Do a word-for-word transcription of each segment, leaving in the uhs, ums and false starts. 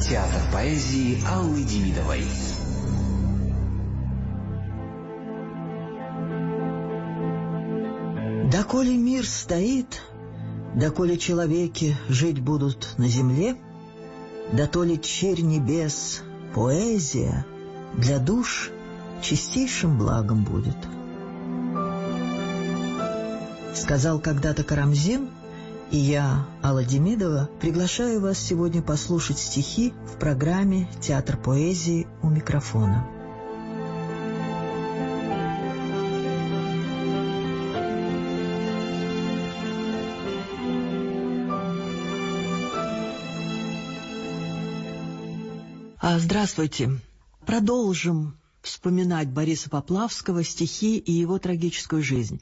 Театр поэзии Аллы Демидовой. Доколе мир стоит, доколе человеки жить будут на земле, дотоле черь небес, поэзия для душ чистейшим благом будет. Сказал когда-то Карамзин, и я, Алла Демидова, приглашаю вас сегодня послушать стихи в программе «Театр поэзии» у микрофона. Здравствуйте. Продолжим вспоминать Бориса Поплавского, стихи и его трагическую жизнь.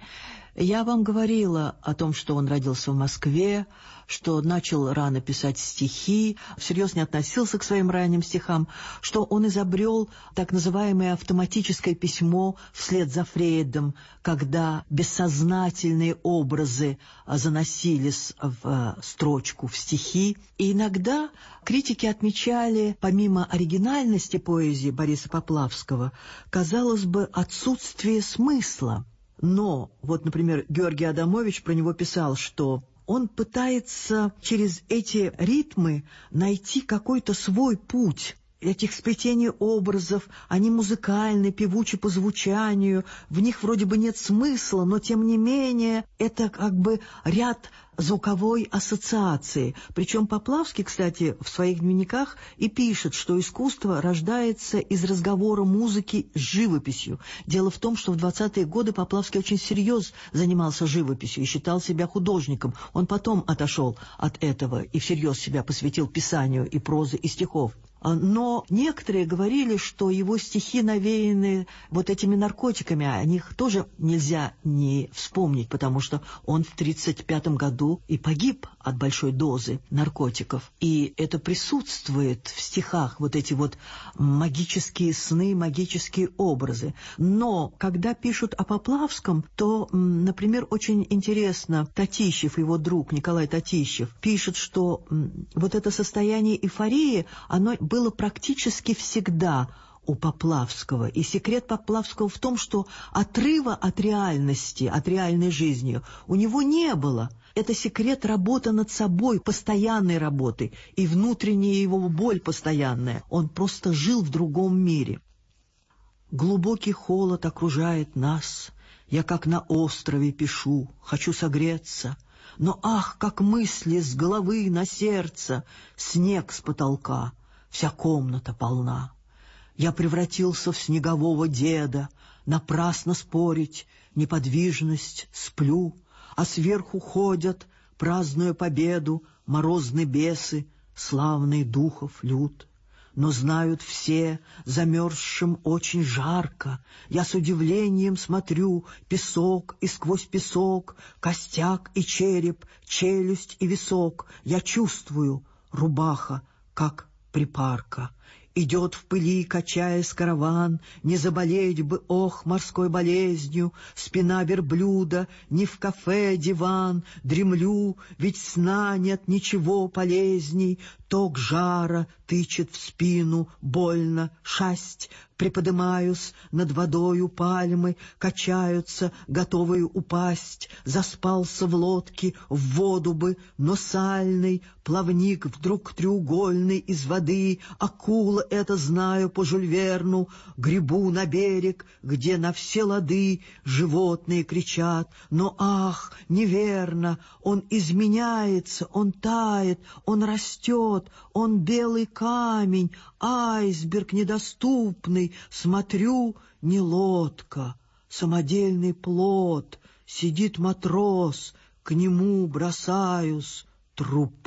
Я вам говорила о том, что он родился в Москве, что начал рано писать стихи, всерьез не относился к своим ранним стихам, что он изобрел так называемое автоматическое письмо вслед за Фрейдом, когда бессознательные образы заносились в строчку, в стихи. И иногда критики отмечали, помимо оригинальности поэзии Бориса Поплавского, казалось бы, отсутствие смысла. Но, вот, например, Георгий Адамович про него писал, что он пытается через эти ритмы найти какой-то свой путь. Этих сплетений образов, они музыкальны, певучи по звучанию, в них вроде бы нет смысла, но тем не менее это как бы ряд звуковой ассоциации. Причем Поплавский, кстати, в своих дневниках и пишет, что искусство рождается из разговора музыки с живописью. Дело в том, что в двадцатые годы Поплавский очень всерьез занимался живописью и считал себя художником. Он потом отошел от этого и всерьез себя посвятил писанию и прозы, и стихов. Но некоторые говорили, что его стихи навеяны вот этими наркотиками, о них тоже нельзя не вспомнить, потому что он в тридцать пятом году и погиб от большой дозы наркотиков. И это присутствует в стихах, вот эти вот магические сны, магические образы. Но когда пишут о Поплавском, то, например, очень интересно, Татищев, его друг Николай Татищев, пишет, что вот это состояние эйфории, оно было практически всегда у Поплавского. И секрет Поплавского в том, что отрыва от реальности, от реальной жизни у него не было. Это секрет работы над собой, постоянной работы, и внутренняя его боль постоянная. Он просто жил в другом мире. Глубокий холод окружает нас. Я как на острове пишу, хочу согреться. Но ах, как мысли с головы на сердце, снег с потолка. Вся комната полна. Я превратился в снегового деда, напрасно спорить, неподвижность, сплю, а сверху ходят, празднуя победу, морозные бесы, славный духов люд. Но знают все, замерзшим очень жарко. Я с удивлением смотрю, песок и сквозь песок, костяк и череп, челюсть и висок. Я чувствую, рубаха, как припарка. Идет в пыли, качаясь караван, не заболеть бы, ох, морской болезнью, спина верблюда, не в кафе диван, дремлю, ведь сна нет ничего полезней, ток жара тычет в спину, больно, шасть, приподымаюсь над водою пальмы, качаются, готовые упасть, заспался в лодке, в воду бы, но сальный, плавник вдруг треугольный из воды, акула это знаю по Жюль Верну, гребу на берег, где на все лады животные кричат, но ах, неверно, он изменяется, он тает, он растет, он белый камень, айсберг недоступный, смотрю, не лодка, самодельный плот, сидит матрос, к нему бросаюсь, труп.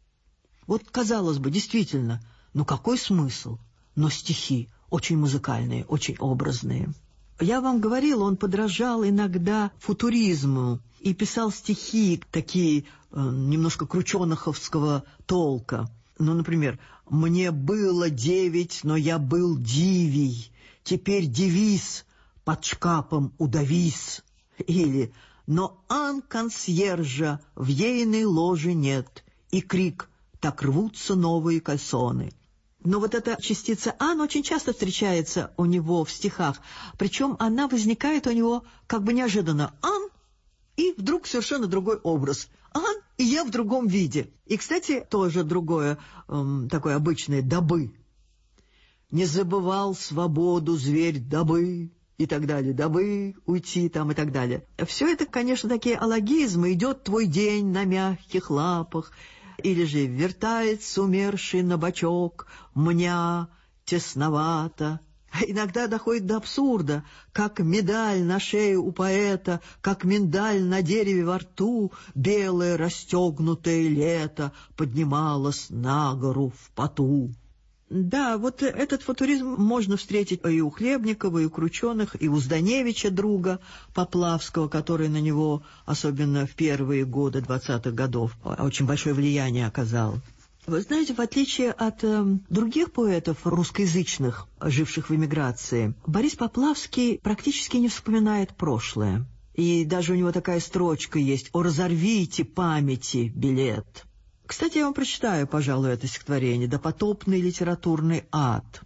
Вот, казалось бы, действительно, ну какой смысл? Но стихи очень музыкальные, очень образные. Я вам говорила, он подражал иногда футуризму и писал стихи такие э, немножко крученоховского толка. Ну, например, «Мне было девять, но я был дивий, теперь девиз под шкафом удавись». Или «Но ан-консьержа в ейной ложе нет, и крик «Так рвутся новые кальсоны». Но вот эта частица «ан» очень часто встречается у него в стихах, причем она возникает у него как бы неожиданно «ан», и вдруг совершенно другой образ «ан», и я в другом виде. И, кстати, тоже другое, эм, такое обычное «дабы». «Не забывал свободу зверь дабы», и так далее, «дабы уйти» там и так далее. Все это, конечно, такие алогизмы. «Идет твой день на мягких лапах», или же «вертается умерший на бочок, мня тесновато». Иногда доходит до абсурда, как медаль на шее у поэта, как миндаль на дереве во рту, белое расстегнутое лето поднималось на гору в поту. Да, вот этот футуризм можно встретить и у Хлебникова, и у Крученых, и у Зданевича, друга Поплавского, который на него, особенно в первые годы двадцатых годов, очень большое влияние оказал. Вы знаете, в отличие от э, других поэтов русскоязычных, живших в эмиграции, Борис Поплавский практически не вспоминает прошлое. И даже у него такая строчка есть «О, разорвите памяти билет». Кстати, я вам прочитаю, пожалуй, это стихотворение «Допотопный литературный ад».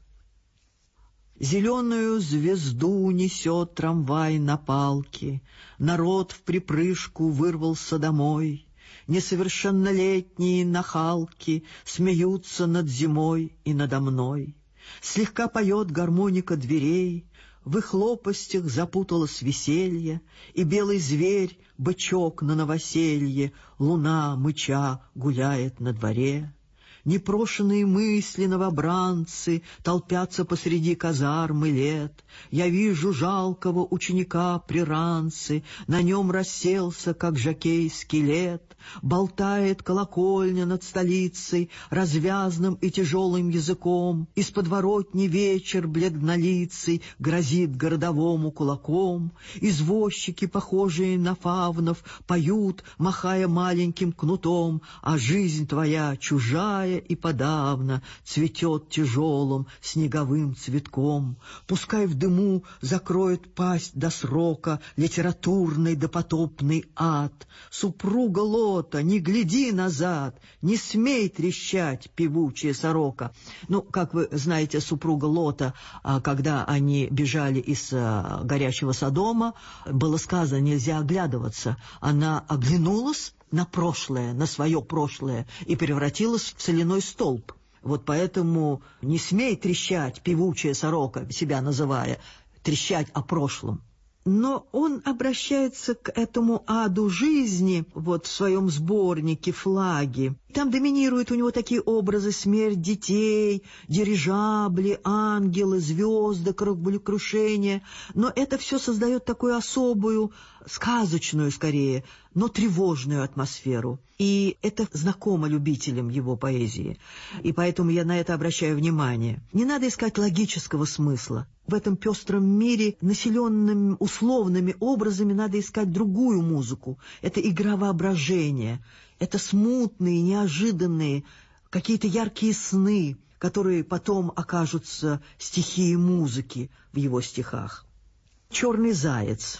Зеленую звезду несет трамвай на палке, народ в припрыжку вырвался домой, несовершеннолетние нахалки смеются над зимой и надо мной. Слегка поет гармоника дверей, в их лопастях запуталось веселье, и белый зверь, бычок на новоселье, луна, мыча, гуляет на дворе. Непрошенные мысли новобранцы толпятся посреди казармы лет. Я вижу жалкого ученика при ранце, на нем расселся, как жокей, скелет. Болтает колокольня над столицей развязным и тяжелым языком. Из подворотни вечер бледнолицый грозит городовому кулаком. Извозчики, похожие на фавнов, поют, махая маленьким кнутом, а жизнь твоя чужая и подавно цветет тяжелым снеговым цветком. Пускай в дыму закроет пасть до срока литературный допотопный ад. Супруга Лота, не гляди назад, не смей трещать, певучая сорока. Ну, как вы знаете, супруга Лота, когда они бежали из горящего Содома, было сказано, нельзя оглядываться. Она оглянулась на прошлое, на свое прошлое, и превратилась в соляной столб. Вот поэтому не смей трещать, певучая сорока, себя называя, трещать о прошлом. Но он обращается к этому аду жизни вот в своем сборнике «Флаги». Там доминируют у него такие образы: смерть детей, дирижабли, ангелы, звезды, кораблекрушения. Но это все создает такую особую, сказочную скорее, но тревожную атмосферу. И это знакомо любителям его поэзии. И поэтому я на это обращаю внимание. Не надо искать логического смысла. В этом пестром мире, населенным условными образами, надо искать другую музыку. Это игра воображения. Это смутные, неожиданные, какие-то яркие сны, которые потом окажутся стихией музыки в его стихах. «Черный заяц».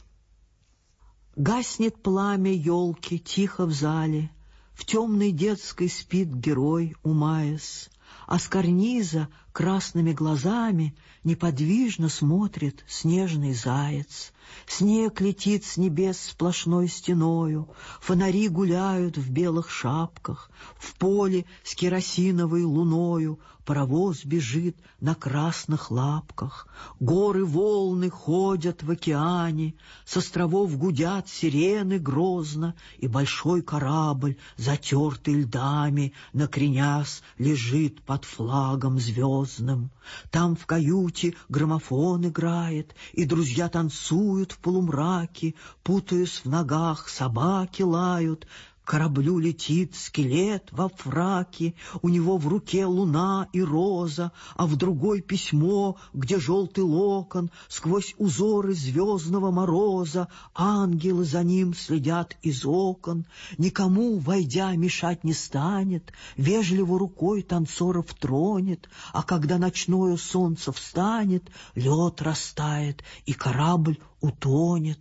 Гаснет пламя елки тихо в зале, в темной детской спит герой, умаясь, а с карниза красными глазами неподвижно смотрит снежный заяц. Снег летит с небес сплошной стеною, фонари гуляют в белых шапках, в поле с керосиновой луною паровоз бежит на красных лапках, горы волны ходят в океане, с островов гудят сирены грозно, и большой корабль, затертый льдами, накренясь, лежит под флагом звездным. Там в каюте граммофон играет, и друзья танцуют в полумраке, путаясь в ногах, собаки лают. К кораблю летит скелет во фраке, у него в руке луна и роза, а в другой письмо, где желтый локон, сквозь узоры звездного мороза, ангелы за ним следят из окон. Никому, войдя, мешать не станет, вежливо рукой танцоров тронет, а когда ночное солнце встанет, лед растает, и корабль утонет.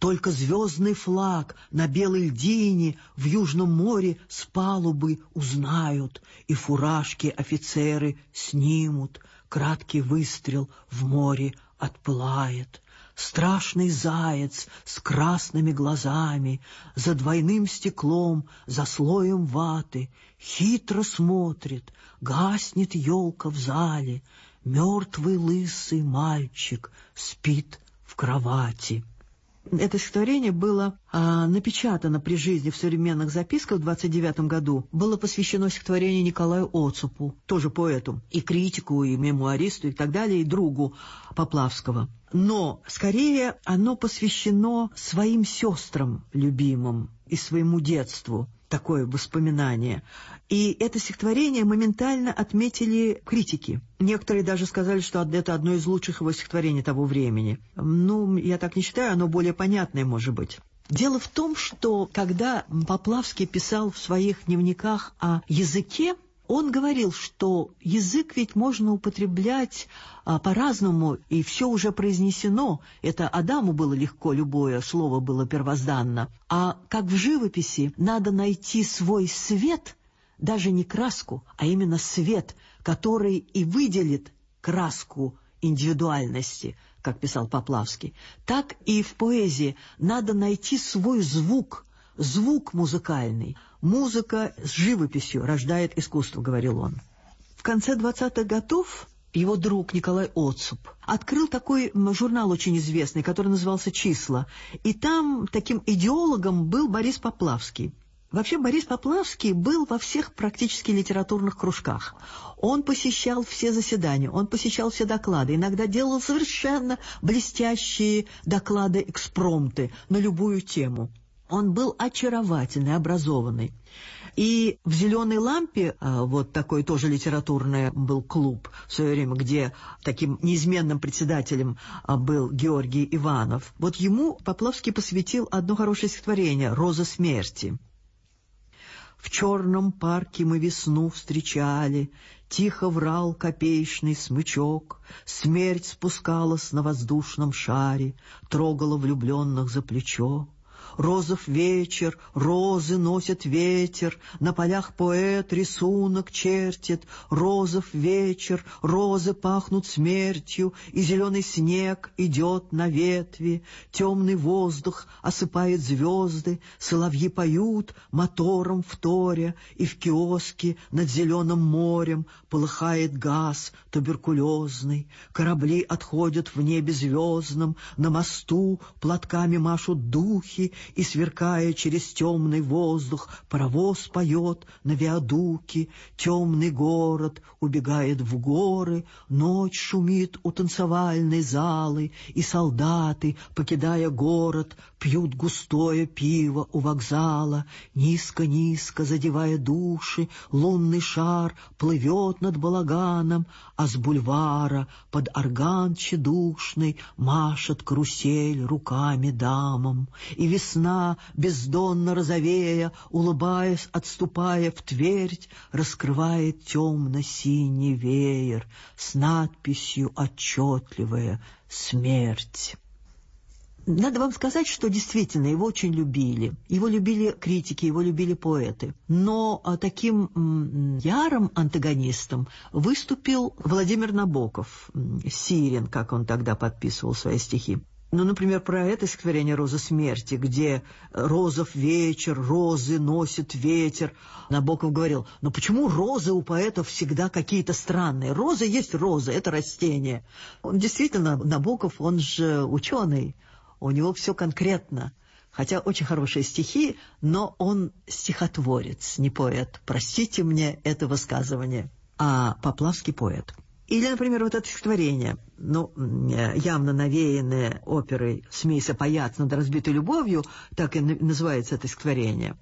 Только звездный флаг на белой льдине в Южном море с палубы узнают, и фуражки офицеры снимут. Краткий выстрел в море отпылает. Страшный заяц с красными глазами, за двойным стеклом, за слоем ваты, хитро смотрит, гаснет елка в зале, мертвый лысый мальчик спит в кровати. Это стихотворение было а, напечатано при жизни в современных записках в двадцать девятом году. Было посвящено стихотворению Николаю Оцепу, тоже поэту, и критику, и мемуаристу, и так далее, и другу Поплавского. Но, скорее, оно посвящено своим сестрам любимым и своему детству. Такое воспоминание. И это стихотворение моментально отметили критики. Некоторые даже сказали, что это одно из лучших его стихотворений того времени. Ну, я так не считаю, оно более понятное, может быть. Дело в том, что когда Поплавский писал в своих дневниках о языке, он говорил, что язык ведь можно употреблять а, по-разному, и все уже произнесено. Это Адаму было легко, любое слово было первозданно. А как в живописи надо найти свой свет, даже не краску, а именно свет, который и выделит краску индивидуальности, как писал Поплавский, так и в поэзии надо найти свой звук, звук музыкальный. Музыка с живописью рождает искусство, говорил он. В конце двадцатых годов его друг Николай Оцеп открыл такой журнал очень известный, который назывался «Числа». И там таким идеологом был Борис Поплавский. Вообще Борис Поплавский был во всех практически литературных кружках. Он посещал все заседания, он посещал все доклады, иногда делал совершенно блестящие доклады-экспромты на любую тему. Он был очаровательный, образованный. И в «Зеленой лампе», вот такой тоже литературный был клуб в свое время, где таким неизменным председателем был Георгий Иванов, вот ему Поплавский посвятил одно хорошее стихотворение «Роза смерти». В черном парке мы весну встречали, тихо врал копеечный смычок, смерть спускалась на воздушном шаре, трогала влюбленных за плечо. Розов вечер, розы носит ветер, на полях поэт рисунок чертит. Розов вечер, розы пахнут смертью, и зеленый снег идет на ветви. Темный воздух осыпает звезды, соловьи поют мотором вторя, и в киоске над зеленым морем полыхает газ туберкулезный. Корабли отходят в небе звездном, на мосту платками машут духи, и, сверкая через темный воздух, паровоз поет на виадуке. Темный город убегает в горы, ночь шумит у танцевальной залы, и солдаты, покидая город, пьют густое пиво у вокзала. Низко-низко задевая души, лунный шар плывет над балаганом, а с бульвара под орган тщедушный машет карусель руками дамам. И весна, бездонно розовея, улыбаясь, отступая в Твердь, раскрывает темно-синий веер с надписью отчетливая «Смерть». Надо вам сказать, что действительно его очень любили. Его любили критики, его любили поэты. Но а, таким м, ярым антагонистом выступил Владимир Набоков, Сирин, как он тогда подписывал свои стихи. Ну, например, про это стихотворение «Роза смерти», где «розов вечер, розы носит ветер». Набоков говорил, ну почему розы у поэтов всегда какие-то странные? Розы есть розы, это растение. Он действительно, Набоков, он же ученый, у него все конкретно. Хотя очень хорошие стихи, но он стихотворец, не поэт. Простите мне это высказывание. А Поплавский поэт. Или, например, вот это стихотворение, ну, явно навеянное оперой «Смейся, паяц над разбитой любовью», так и называется это стихотворение.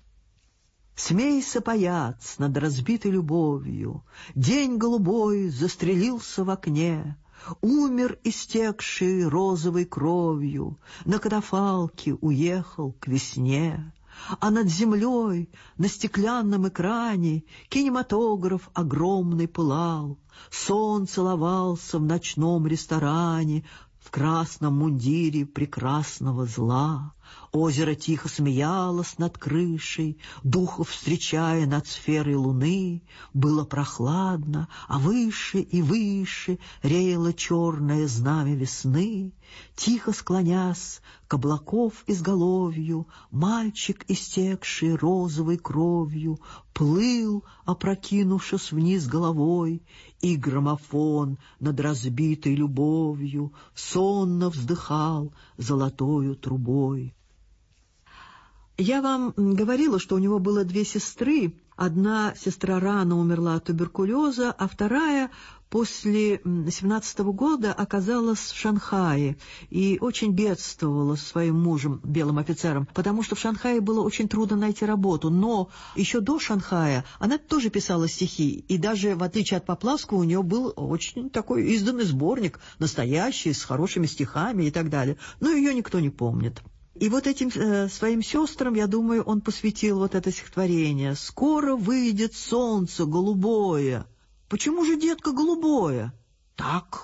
«Смейся, паяц над разбитой любовью, день голубой застрелился в окне, умер истекший розовой кровью, на катафалке уехал к весне». А над землей на стеклянном экране кинематограф огромный пылал, сон целовался в ночном ресторане в красном мундире прекрасного зла. озеро тихо смеялось над крышей, духов встречая над сферой луны. Было прохладно, а выше и выше реяло черное знамя весны. Тихо склонясь к облаков изголовью, мальчик, истекший розовой кровью, плыл, опрокинувшись вниз головой, и граммофон над разбитой любовью сонно вздыхал золотою трубой. Я вам говорила, что у него было две сестры. Одна сестра рано умерла от туберкулеза, а вторая после семнадцатого года оказалась в Шанхае и очень бедствовала со своим мужем, белым офицером, потому что в Шанхае было очень трудно найти работу. Но еще до Шанхая она тоже писала стихи, и даже в отличие от Поплавского у нее был очень такой изданный сборник, настоящий, с хорошими стихами и так далее. Но ее никто не помнит. И вот этим э, своим сестрам, я думаю, он посвятил вот это стихотворение. «Скоро выйдет солнце голубое». Почему же, детка, голубое? Так.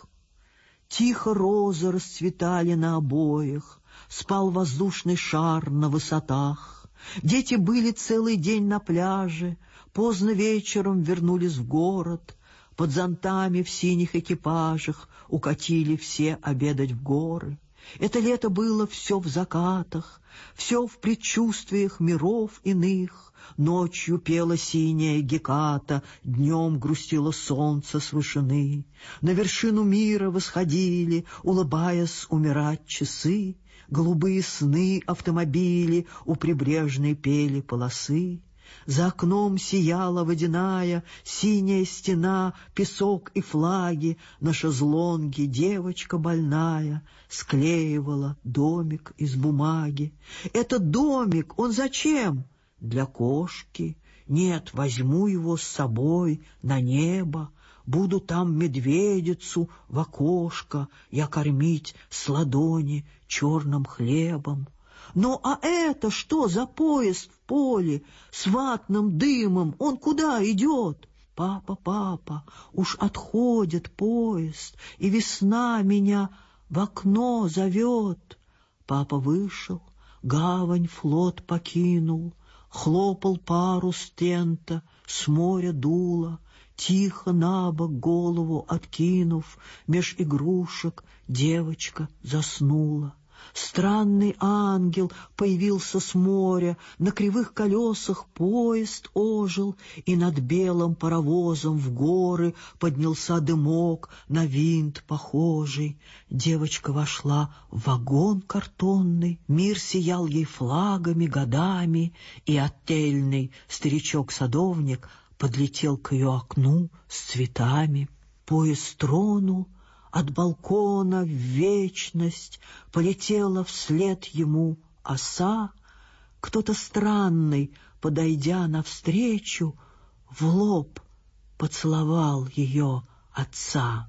Тихо розы расцветали на обоях, спал воздушный шар на высотах. Дети были целый день на пляже, поздно вечером вернулись в город. Под зонтами в синих экипажах укатили все обедать в горы. Это лето было все в закатах, все в предчувствиях миров иных. Ночью пела синяя Геката, днем грустило солнце с вышины. На вершину мира восходили, улыбаясь, умирать часы. Голубые сны автомобили у прибрежной пели полосы. За окном сияла водяная, синяя стена, песок и флаги. На шезлонге девочка больная склеивала домик из бумаги. Этот домик, он зачем? Для кошки. Нет, возьму его с собой на небо. Буду там медведицу в окошко я кормить с ладони черным хлебом. Ну а это что за поезд в поле с ватным дымом? Он куда идет? Папа, папа, уж отходит поезд, и весна меня в окно зовет. Папа вышел, гавань флот покинул, хлопал парус тента, с моря дуло. Тихо на бок голову откинув, меж игрушек девочка заснула. Странный ангел появился с моря, на кривых колесах поезд ожил, и над белым паровозом в горы поднялся дымок, на винт похожий. Девочка вошла в вагон картонный, мир сиял ей флагами, годами, и оттельный старичок-садовник подлетел к ее окну с цветами. Поезд тронул, от балкона в вечность полетела вслед ему оса. Кто-то странный, подойдя навстречу, в лоб поцеловал ее отца.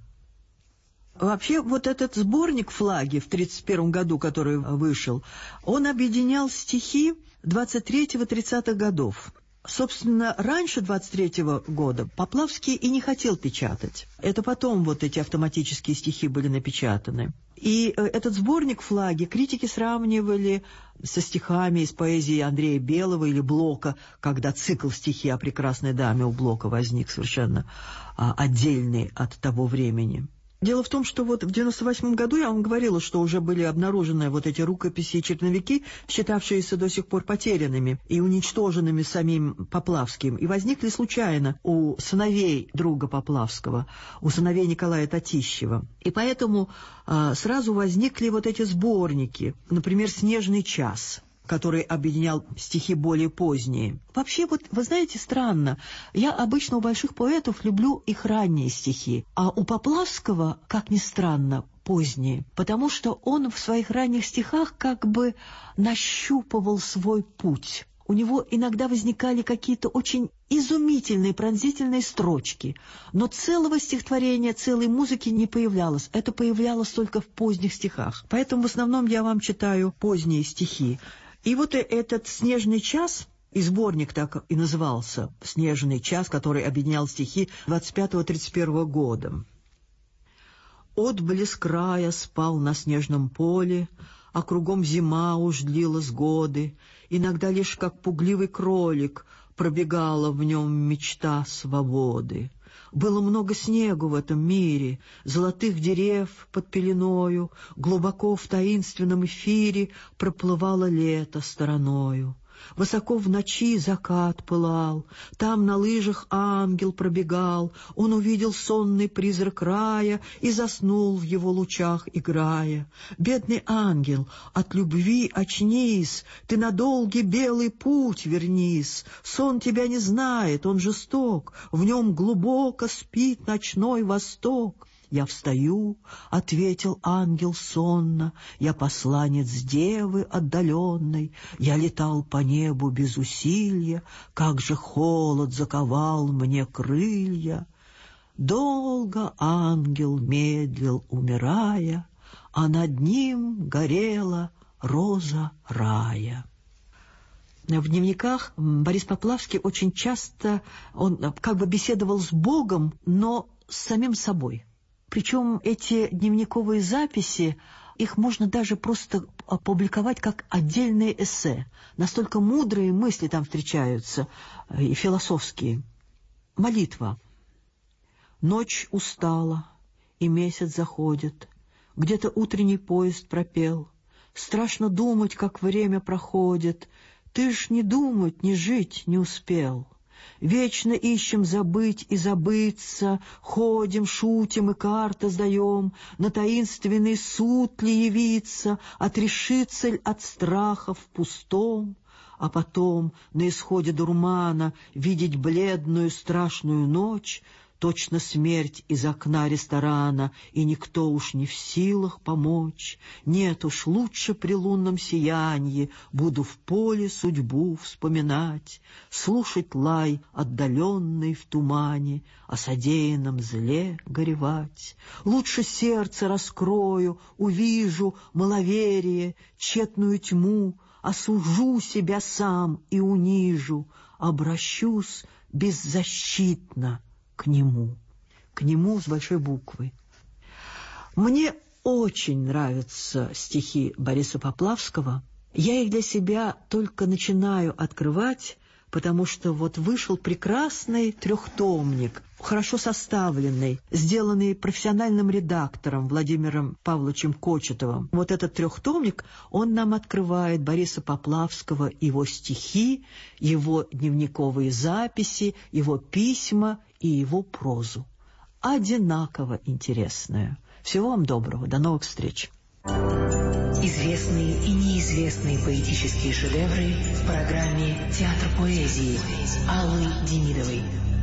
Вообще, вот этот сборник «Флаги» в тридцать первом году, который вышел, он объединял стихи двадцать третьего — тридцатых годов. Собственно, раньше двадцать третьего года Поплавский и не хотел печатать. Это потом вот эти автоматические стихи были напечатаны. И этот сборник «Флаги» критики сравнивали со стихами из поэзии Андрея Белого или Блока, когда цикл «Стихи о прекрасной даме» у Блока возник совершенно а, отдельный от того времени. Дело в том, что вот в девяносто восьмом году я вам говорила, что уже были обнаружены вот эти рукописи и черновики, считавшиеся до сих пор потерянными и уничтоженными самим Поплавским, и возникли случайно у сыновей друга Поплавского, у сыновей Николая Татищева. И поэтому а, сразу возникли вот эти сборники, например, «Снежный час», который объединял стихи более поздние. Вообще, вот, вы знаете, странно. Я обычно у больших поэтов люблю их ранние стихи, а у Поплавского, как ни странно, поздние, потому что он в своих ранних стихах как бы нащупывал свой путь. У него иногда возникали какие-то очень изумительные, пронзительные строчки, но целого стихотворения, целой музыки не появлялось. Это появлялось только в поздних стихах. Поэтому в основном я вам читаю поздние стихи. И вот этот «Снежный час», и сборник так и назывался «Снежный час», который объединял стихи двадцать пятого — тридцать первого года. Отблеск края спал на снежном поле, а кругом зима уж длилась годы. Иногда лишь как пугливый кролик пробегала в нем мечта свободы. Было много снегу в этом мире, золотых дерев под пеленою, глубоко в таинственном эфире проплывало лето стороною. Высоко в ночи закат пылал, там на лыжах ангел пробегал, он увидел сонный призрак рая и заснул в его лучах, играя. Бедный ангел, от любви очнись, ты на долгий белый путь вернись, сон тебя не знает, он жесток, в нем глубоко спит ночной восток. «Я встаю», — ответил ангел сонно, «я посланец девы отдаленной, я летал по небу без усилия, как же холод заковал мне крылья». Долго ангел медлил, умирая, а над ним горела роза рая. В дневниках Борис Поплавский очень часто он как бы беседовал с Богом, но с самим собой. Причем эти дневниковые записи, их можно даже просто опубликовать как отдельные эссе. Настолько мудрые мысли там встречаются, и философские. Молитва. Ночь устала, и месяц заходит. Где-то утренний поезд пропел. Страшно думать, как время проходит. Ты ж не думать, не жить не успел. Вечно ищем забыть и забыться, ходим, шутим и карты сдаем, на таинственный суд ли явиться, отрешиться ли от страха в пустом, а потом на исходе дурмана видеть бледную страшную ночь, точно смерть из окна ресторана, и никто уж не в силах помочь. Нет уж, лучше при лунном сиянии буду в поле судьбу вспоминать, слушать лай отдаленный в тумане, о содеянном зле горевать. Лучше сердце раскрою, увижу маловерие, тщетную тьму, осужу себя сам и унижу, обращусь беззащитно к нему, к нему с большой буквы. Мне очень нравятся стихи Бориса Поплавского. Я их для себя только начинаю открывать, потому что вот вышел прекрасный трехтомник, хорошо составленный, сделанный профессиональным редактором Владимиром Павловичем Кочетовым. Вот этот трехтомник, он нам открывает Бориса Поплавского, его стихи, его дневниковые записи, его письма и его прозу. Одинаково интересную. Всего вам доброго, до новых встреч. Известные и неизвестные поэтические шедевры в программе «Театр поэзии» Аллы Демидовой.